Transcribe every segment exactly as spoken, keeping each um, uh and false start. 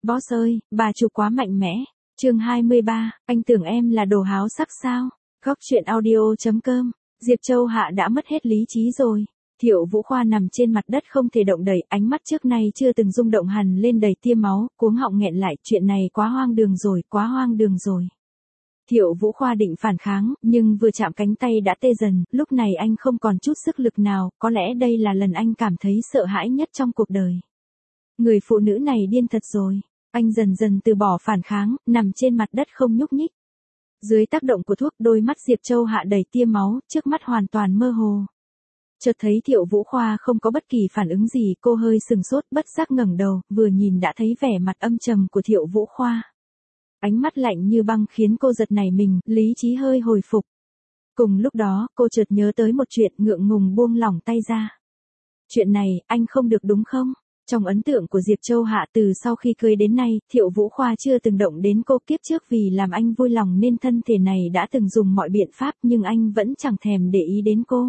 Boss ơi, bà chủ quá mạnh mẽ. Chương hai mươi ba, anh tưởng em là đồ háo sắc sao? Góc truyện audio chấm com. Diệp Châu Hạ đã mất hết lý trí rồi. Thiệu Vũ Khoa nằm trên mặt đất không thể động đậy, ánh mắt trước nay chưa từng rung động hằn lên đầy tia máu, cuống họng nghẹn lại, chuyện này quá hoang đường rồi, quá hoang đường rồi. Thiệu Vũ Khoa định phản kháng, nhưng vừa chạm cánh tay đã tê dần, lúc này anh không còn chút sức lực nào, có lẽ đây là lần anh cảm thấy sợ hãi nhất trong cuộc đời. Người phụ nữ này điên thật rồi. Anh dần dần từ bỏ phản kháng, nằm trên mặt đất không nhúc nhích. Dưới tác động của thuốc, đôi mắt Diệp Châu Hạ đầy tia máu, trước mắt hoàn toàn mơ hồ. Chợt thấy Thiệu Vũ Khoa không có bất kỳ phản ứng gì, cô hơi sừng sốt, bất giác ngẩng đầu, vừa nhìn đã thấy vẻ mặt âm trầm của Thiệu Vũ Khoa. Ánh mắt lạnh như băng khiến cô giật nảy mình, lý trí hơi hồi phục. Cùng lúc đó, cô chợt nhớ tới một chuyện, ngượng ngùng buông lỏng tay ra. Chuyện này, anh không được đúng không? Trong ấn tượng của Diệp Châu Hạ từ sau khi cưới đến nay, Thiệu Vũ Khoa chưa từng động đến cô, kiếp trước vì làm anh vui lòng nên thân thể này đã từng dùng mọi biện pháp nhưng anh vẫn chẳng thèm để ý đến cô.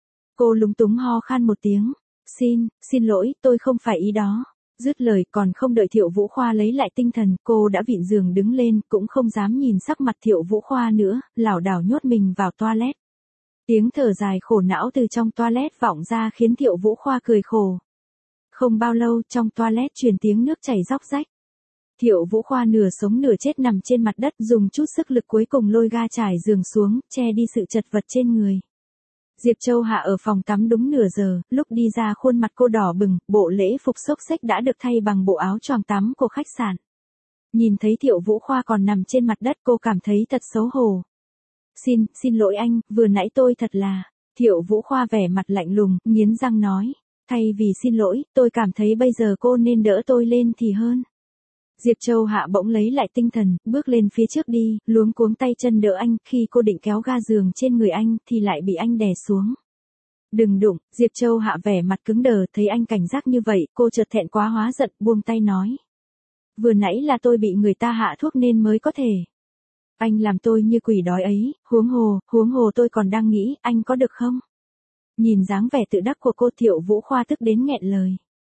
Cô lúng túng ho khan một tiếng. Xin, xin lỗi, tôi không phải ý đó. Dứt lời còn không đợi Thiệu Vũ Khoa lấy lại tinh thần, cô đã vịn giường đứng lên, cũng không dám nhìn sắc mặt Thiệu Vũ Khoa nữa, lảo đảo nhốt mình vào toilet. Tiếng thở dài khổ não từ trong toilet vọng ra khiến Thiệu Vũ Khoa cười khổ. Không bao lâu, trong toilet truyền tiếng nước chảy róc rách. Thiệu Vũ Khoa nửa sống nửa chết nằm trên mặt đất, dùng chút sức lực cuối cùng lôi ga trải giường xuống, che đi sự chật vật trên người. Diệp Châu Hạ ở phòng tắm đúng nửa giờ, lúc đi ra khuôn mặt cô đỏ bừng, bộ lễ phục xốc xếch đã được thay bằng bộ áo choàng tắm của khách sạn. Nhìn thấy Thiệu Vũ Khoa còn nằm trên mặt đất, cô cảm thấy thật xấu hổ. Xin, xin lỗi anh, vừa nãy tôi thật là... Thiệu Vũ Khoa vẻ mặt lạnh lùng, nghiến răng nói. Thay vì xin lỗi, tôi cảm thấy bây giờ cô nên đỡ tôi lên thì hơn. Diệp Châu Hạ bỗng lấy lại tinh thần, bước lên phía trước đi, luống cuống tay chân đỡ anh, khi cô định kéo ga giường trên người anh, thì lại bị anh đè xuống. Đừng đụng, Diệp Châu Hạ vẻ mặt cứng đờ, thấy anh cảnh giác như vậy, cô chợt thẹn quá hóa giận, buông tay nói. Vừa nãy là tôi bị người ta hạ thuốc nên mới có thể. Anh làm tôi như quỷ đói ấy, huống hồ, huống hồ tôi còn đang nghĩ, anh có được không? Nhìn dáng vẻ tự đắc của cô, Thiệu Vũ Khoa tức đến nghẹn lời.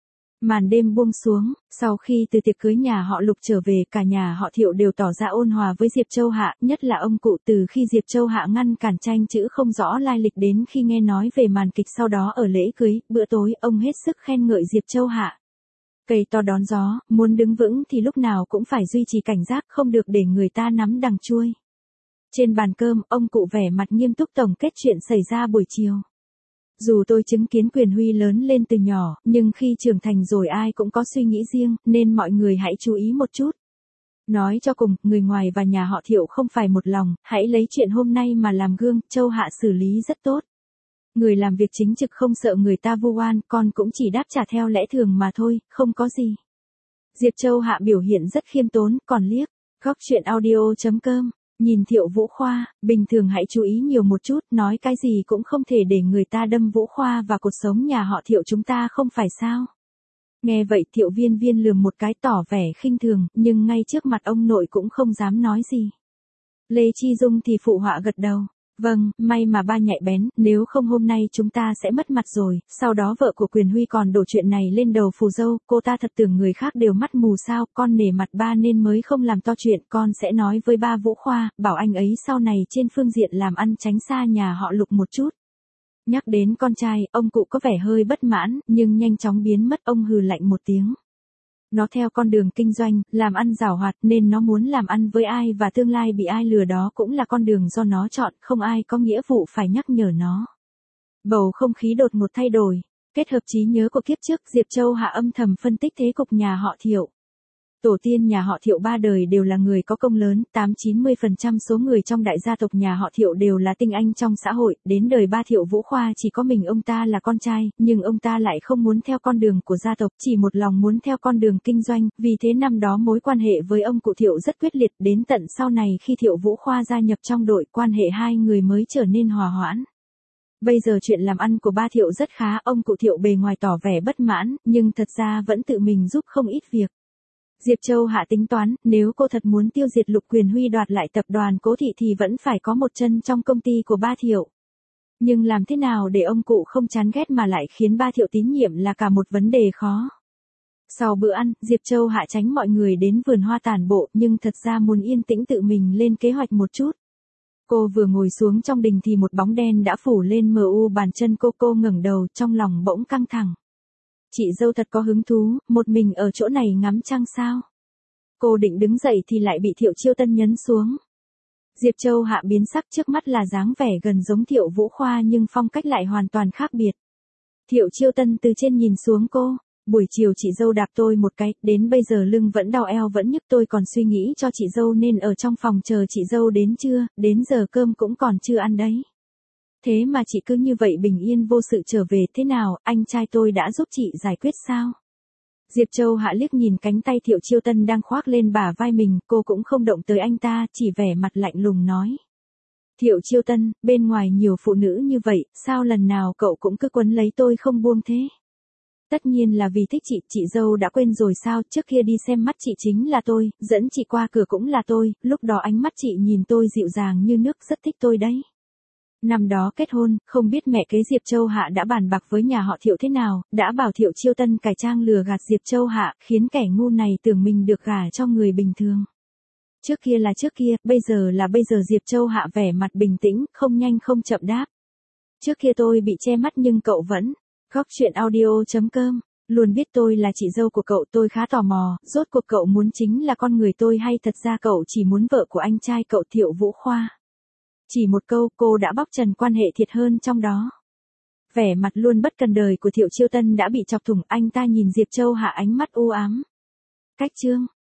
Màn đêm buông xuống, sau khi từ tiệc cưới nhà họ Lục trở về, cả nhà họ Thiệu đều tỏ ra ôn hòa với Diệp Châu Hạ, nhất là ông cụ. Từ khi Diệp Châu Hạ ngăn cản tranh chữ không rõ lai lịch đến khi nghe nói về màn kịch sau đó ở lễ cưới, bữa tối, ông hết sức khen ngợi Diệp Châu Hạ. Cây to đón gió, muốn đứng vững thì lúc nào cũng phải duy trì cảnh giác, không được để người ta nắm đằng chuôi. Trên bàn cơm, ông cụ vẻ mặt nghiêm túc tổng kết chuyện xảy ra buổi chiều. Dù tôi chứng kiến Quyền Huy lớn lên từ nhỏ, nhưng khi trưởng thành rồi ai cũng có suy nghĩ riêng, nên mọi người hãy chú ý một chút. Nói cho cùng, người ngoài và nhà họ Thiệu không phải một lòng, hãy lấy chuyện hôm nay mà làm gương, Châu Hạ xử lý rất tốt. Người làm việc chính trực không sợ người ta vu oan, con cũng chỉ đáp trả theo lẽ thường mà thôi, không có gì. Diệp Châu Hạ biểu hiện rất khiêm tốn, còn liếc. Góc truyện audio chấm com. Nhìn Thiệu Vũ Khoa, bình thường hãy chú ý nhiều một chút, nói cái gì cũng không thể để người ta đâm Vũ Khoa và cuộc sống nhà họ Thiệu chúng ta không phải sao. Nghe vậy Thiệu Viên Viên lườm một cái tỏ vẻ khinh thường, nhưng ngay trước mặt ông nội cũng không dám nói gì. Lê Chi Dung thì phụ họa gật đầu. Vâng, may mà ba nhạy bén, nếu không hôm nay chúng ta sẽ mất mặt rồi. Sau đó vợ của Quyền Huy còn đổ chuyện này lên đầu phù dâu, cô ta thật tưởng người khác đều mắt mù sao, con nể mặt ba nên mới không làm to chuyện, con sẽ nói với ba Vũ Khoa, bảo anh ấy sau này trên phương diện làm ăn tránh xa nhà họ Lục một chút. Nhắc đến con trai, ông cụ có vẻ hơi bất mãn, nhưng nhanh chóng biến mất, ông hừ lạnh một tiếng. Nó theo con đường kinh doanh, làm ăn giàu hoạt nên nó muốn làm ăn với ai và tương lai bị ai lừa đó cũng là con đường do nó chọn, không ai có nghĩa vụ phải nhắc nhở nó. Bầu không khí đột ngột thay đổi, kết hợp trí nhớ của kiếp trước, Diệp Châu Hạ âm thầm phân tích thế cục nhà họ Thiệu. Tổ tiên nhà họ Thiệu ba đời đều là người có công lớn, tám chín mươi phần trăm số người trong đại gia tộc nhà họ Thiệu đều là tinh anh trong xã hội, đến đời ba Thiệu Vũ Khoa chỉ có mình ông ta là con trai, nhưng ông ta lại không muốn theo con đường của gia tộc, chỉ một lòng muốn theo con đường kinh doanh, vì thế năm đó mối quan hệ với ông cụ Thiệu rất quyết liệt, đến tận sau này khi Thiệu Vũ Khoa gia nhập trong đội, quan hệ hai người mới trở nên hòa hoãn. Bây giờ chuyện làm ăn của ba Thiệu rất khá, ông cụ Thiệu bề ngoài tỏ vẻ bất mãn, nhưng thật ra vẫn tự mình giúp không ít việc. Diệp Châu Hạ tính toán, nếu cô thật muốn tiêu diệt Lục Quyền Huy đoạt lại tập đoàn Cố Thị thì vẫn phải có một chân trong công ty của ba Thiệu. Nhưng làm thế nào để ông cụ không chán ghét mà lại khiến ba Thiệu tín nhiệm là cả một vấn đề khó. Sau bữa ăn, Diệp Châu Hạ tránh mọi người đến vườn hoa tản bộ nhưng thật ra muốn yên tĩnh tự mình lên kế hoạch một chút. Cô vừa ngồi xuống trong đình thì một bóng đen đã phủ lên mờ u bàn chân cô. Cô ngẩng đầu trong lòng bỗng căng thẳng. Chị dâu thật có hứng thú, một mình ở chỗ này ngắm trăng sao? Cô định đứng dậy thì lại bị Thiệu Chiêu Tân nhấn xuống. Diệp Châu Hạ biến sắc, trước mắt là dáng vẻ gần giống Thiệu Vũ Khoa nhưng phong cách lại hoàn toàn khác biệt. Thiệu Chiêu Tân từ trên nhìn xuống cô. Buổi chiều chị dâu đạp tôi một cái, đến bây giờ lưng vẫn đau eo vẫn nhức, tôi còn suy nghĩ cho chị dâu nên ở trong phòng chờ chị dâu đến trưa, đến giờ cơm cũng còn chưa ăn đấy. Thế mà chị cứ như vậy bình yên vô sự trở về, thế nào, anh trai tôi đã giúp chị giải quyết sao? Diệp Châu Hạ liếc nhìn cánh tay Thiệu Chiêu Tân đang khoác lên bả vai mình, cô cũng không động tới anh ta, chỉ vẻ mặt lạnh lùng nói. Thiệu Chiêu Tân, bên ngoài nhiều phụ nữ như vậy, sao lần nào cậu cũng cứ quấn lấy tôi không buông thế? Tất nhiên là vì thích chị, chị dâu đã quên rồi sao, trước kia đi xem mắt chị chính là tôi, dẫn chị qua cửa cũng là tôi, lúc đó ánh mắt chị nhìn tôi dịu dàng như nước, rất thích tôi đấy. Năm đó kết hôn, không biết mẹ kế Diệp Châu Hạ đã bàn bạc với nhà họ Thiệu thế nào, đã bảo Thiệu Chiêu Tân cải trang lừa gạt Diệp Châu Hạ, khiến kẻ ngu này tưởng mình được gả cho người bình thường. Trước kia là trước kia, bây giờ là bây giờ. Diệp Châu Hạ vẻ mặt bình tĩnh, không nhanh không chậm đáp. Trước kia tôi bị che mắt nhưng cậu vẫn. Góc chuyện audio chấm com, luôn biết tôi là chị dâu của cậu, tôi khá tò mò, rốt cuộc cậu muốn chính là con người tôi hay thật ra cậu chỉ muốn vợ của anh trai cậu Thiệu Vũ Khoa. Chỉ một câu cô đã bóc trần quan hệ thiệt hơn trong đó. Vẻ mặt luôn bất cần đời của Thiệu Chiêu Tân đã bị chọc thủng, anh ta nhìn Diệp Châu Hạ ánh mắt u ám. Cách chương.